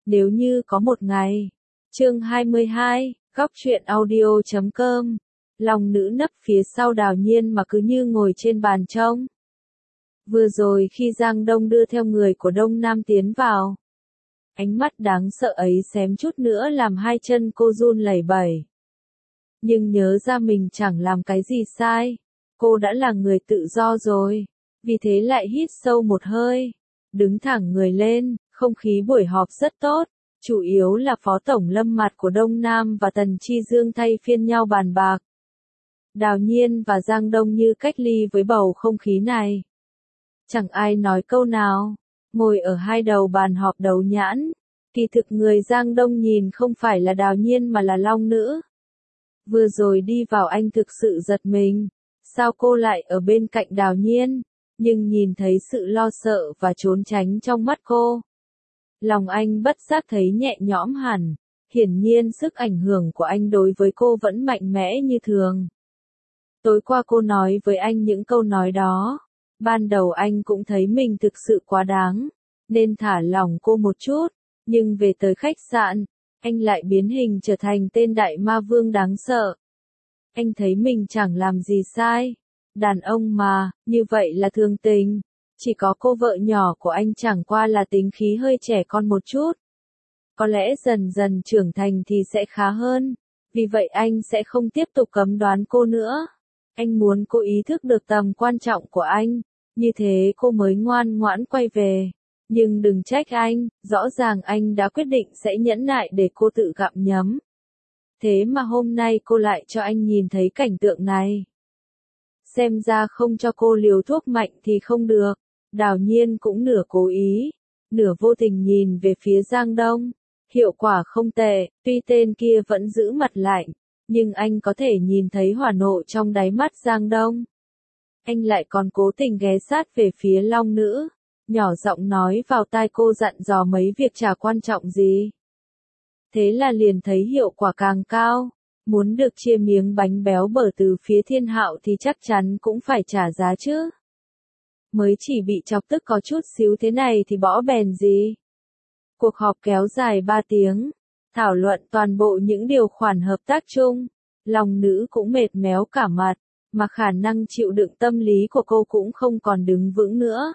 Nếu như có một ngày. Chương 22, góc truyện audio.com. Long nữ nấp phía sau Đào Nhiên mà cứ như ngồi trên bàn trông. Vừa rồi khi Giang Đông đưa theo người của Đông Nam tiến vào, ánh mắt đáng sợ ấy xém chút nữa làm hai chân cô run lẩy bẩy. Nhưng nhớ ra mình chẳng làm cái gì sai, cô đã là người tự do rồi, vì thế lại hít sâu một hơi, đứng thẳng người lên, không khí buổi họp rất tốt, chủ yếu là Phó Tổng Lâm Mặt của Đông Nam và Tần Chi Dương thay phiên nhau bàn bạc. Đào Nhiên và Giang Đông như cách ly với bầu không khí này. Chẳng ai nói câu nào, ngồi ở hai đầu bàn họp đấu nhãn, kỳ thực người Giang Đông nhìn không phải là Đào Nhiên mà là Long nữ. Vừa rồi đi vào anh thực sự giật mình, sao cô lại ở bên cạnh Đào Nhiên, nhưng nhìn thấy sự lo sợ và trốn tránh trong mắt cô. Lòng anh bất giác thấy nhẹ nhõm hẳn, hiển nhiên sức ảnh hưởng của anh đối với cô vẫn mạnh mẽ như thường. Tối qua cô nói với anh những câu nói đó, ban đầu anh cũng thấy mình thực sự quá đáng, nên thả lỏng cô một chút, nhưng về tới khách sạn, anh lại biến hình trở thành tên đại ma vương đáng sợ. Anh thấy mình chẳng làm gì sai, đàn ông mà, như vậy là thường tình, chỉ có cô vợ nhỏ của anh chẳng qua là tính khí hơi trẻ con một chút. Có lẽ dần dần trưởng thành thì sẽ khá hơn, vì vậy anh sẽ không tiếp tục cấm đoán cô nữa. Anh muốn cô ý thức được tầm quan trọng của anh, như thế cô mới ngoan ngoãn quay về. Nhưng đừng trách anh, rõ ràng anh đã quyết định sẽ nhẫn nại để cô tự gặm nhấm. Thế mà hôm nay cô lại cho anh nhìn thấy cảnh tượng này. Xem ra không cho cô liều thuốc mạnh thì không được. Đào Nhiên cũng nửa cố ý, nửa vô tình nhìn về phía Giang Đông. Hiệu quả không tệ, tuy tên kia vẫn giữ mặt lạnh, nhưng anh có thể nhìn thấy hỏa nộ trong đáy mắt Giang Đông. Anh lại còn cố tình ghé sát về phía Long nữ, nhỏ giọng nói vào tai cô dặn dò mấy việc chả quan trọng gì. Thế là liền thấy hiệu quả càng cao, muốn được chia miếng bánh béo bở từ phía Thiên Hạo thì chắc chắn cũng phải trả giá chứ. Mới chỉ bị chọc tức có chút xíu thế này thì bỏ bèn gì. Cuộc họp kéo dài 3 tiếng, thảo luận toàn bộ những điều khoản hợp tác chung. Long nữ cũng mệt méo cả mặt, mà khả năng chịu đựng tâm lý của cô cũng không còn đứng vững nữa.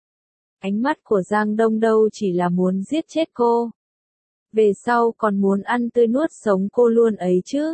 Ánh mắt của Giang Đông đâu chỉ là muốn giết chết cô. Về sau còn muốn ăn tươi nuốt sống cô luôn ấy chứ.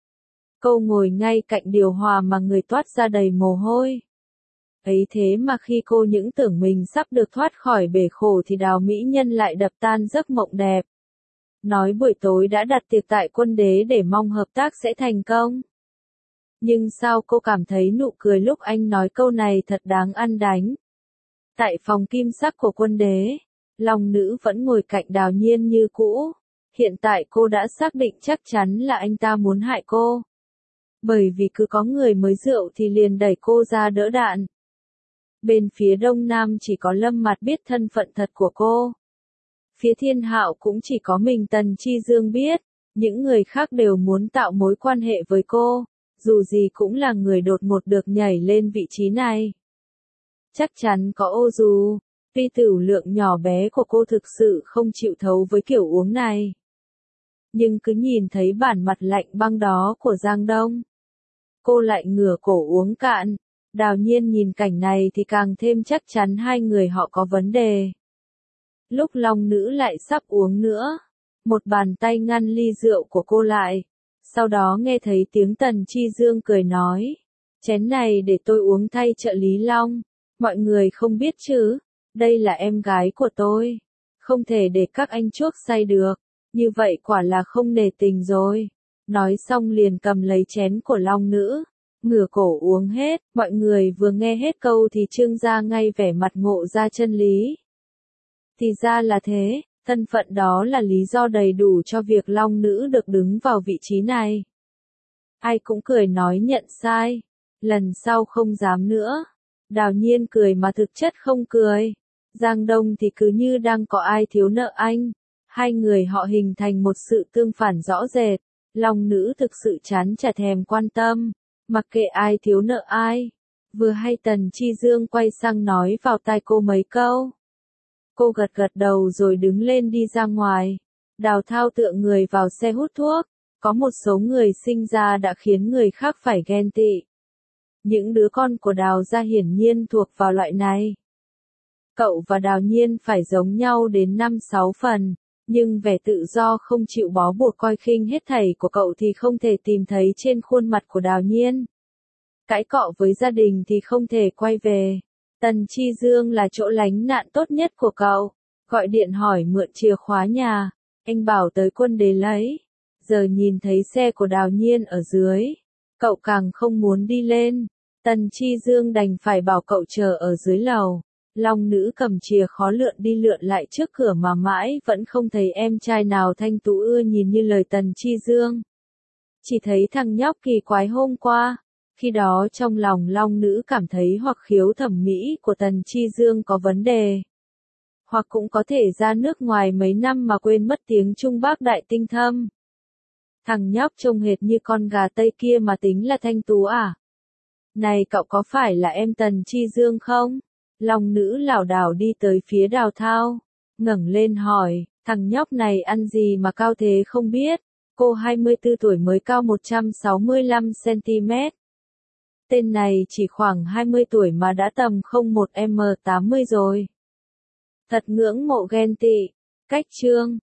Cô ngồi ngay cạnh điều hòa mà người toát ra đầy mồ hôi. Ấy thế mà khi cô những tưởng mình sắp được thoát khỏi bể khổ thì Đào Mỹ Nhân lại đập tan giấc mộng đẹp. Nói buổi tối đã đặt tiệc tại Quân Đế để mong hợp tác sẽ thành công. Nhưng sao cô cảm thấy nụ cười lúc anh nói câu này thật đáng ăn đánh. Tại phòng kim sắc của Quân Đế, Long nữ vẫn ngồi cạnh Đào Nhiên như cũ. Hiện tại cô đã xác định chắc chắn là anh ta muốn hại cô. Bởi vì cứ có người mới rượu thì liền đẩy cô ra đỡ đạn. Bên phía Đông Nam chỉ có Lâm Mặt biết thân phận thật của cô. Phía Thiên Hạo cũng chỉ có mình Tần Chi Dương biết, những người khác đều muốn tạo mối quan hệ với cô, dù gì cũng là người đột ngột được nhảy lên vị trí này. Chắc chắn có ô dù, tuy tửu lượng nhỏ bé của cô thực sự không chịu thấu với kiểu uống này. Nhưng cứ nhìn thấy bản mặt lạnh băng đó của Giang Đông, cô lại ngửa cổ uống cạn. Đào Nhiên nhìn cảnh này thì càng thêm chắc chắn hai người họ có vấn đề. Lúc Long nữ lại sắp uống nữa, một bàn tay ngăn ly rượu của cô lại. Sau đó nghe thấy tiếng Tần Chi Dương cười nói, chén này để tôi uống thay trợ lý Long, mọi người không biết chứ, đây là em gái của tôi, không thể để các anh chuốc say được, như vậy quả là không nể tình rồi. Nói xong liền cầm lấy chén của Long nữ, ngửa cổ uống hết, mọi người vừa nghe hết câu thì trương ra ngay vẻ mặt ngộ ra chân lý. Thì ra là thế, thân phận đó là lý do đầy đủ cho việc Long nữ được đứng vào vị trí này. Ai cũng cười nói nhận sai, lần sau không dám nữa. Đào Nhiên cười mà thực chất không cười. Giang Đông thì cứ như đang có ai thiếu nợ anh. Hai người họ hình thành một sự tương phản rõ rệt. Long nữ thực sự chán chả thèm quan tâm, mặc kệ ai thiếu nợ ai. Vừa hay Tần Chi Dương quay sang nói vào tai cô mấy câu. Cô gật gật đầu rồi đứng lên đi ra ngoài. Đào Thao tựa người vào xe hút thuốc. Có một số người sinh ra đã khiến người khác phải ghen tị. Những đứa con của Đào gia hiển nhiên thuộc vào loại này. Cậu và Đào Nhiên phải giống nhau đến 5-6 phần, nhưng vẻ tự do không chịu bó buộc coi khinh hết thảy của cậu thì không thể tìm thấy trên khuôn mặt của Đào Nhiên. Cãi cọ với gia đình thì không thể quay về. Tần Chi Dương là chỗ lánh nạn tốt nhất của cậu. Gọi điện hỏi mượn chìa khóa nhà, anh bảo tới Quân Đế lấy. Giờ nhìn thấy xe của Đào Nhiên ở dưới, cậu càng không muốn đi lên. Tần Chi Dương đành phải bảo cậu chờ ở dưới lầu. Long Nữ cầm chìa khóa lượn đi lượn lại trước cửa mà mãi vẫn không thấy em trai nào thanh tú ưa nhìn như lời Tần Chi Dương. Chỉ thấy thằng nhóc kỳ quái hôm qua. Khi đó trong lòng Long Nữ cảm thấy hoặc khiếu thẩm mỹ của Tần Chi Dương có vấn đề, hoặc cũng có thể ra nước ngoài mấy năm mà quên mất tiếng Trung Bắc đại tinh thâm. Thằng nhóc trông hệt như con gà Tây kia mà tính là thanh tú à? Này cậu có phải là em Tần Chi Dương không? Long Nữ lảo đảo đi tới phía Đào Thao, ngẩng lên hỏi, thằng nhóc này ăn gì mà cao thế không biết? Cô 24 tuổi mới cao 165cm. Tên này chỉ khoảng 20 tuổi mà đã tầm 01m80 rồi. Thật ngưỡng mộ ghen tị. Cách chương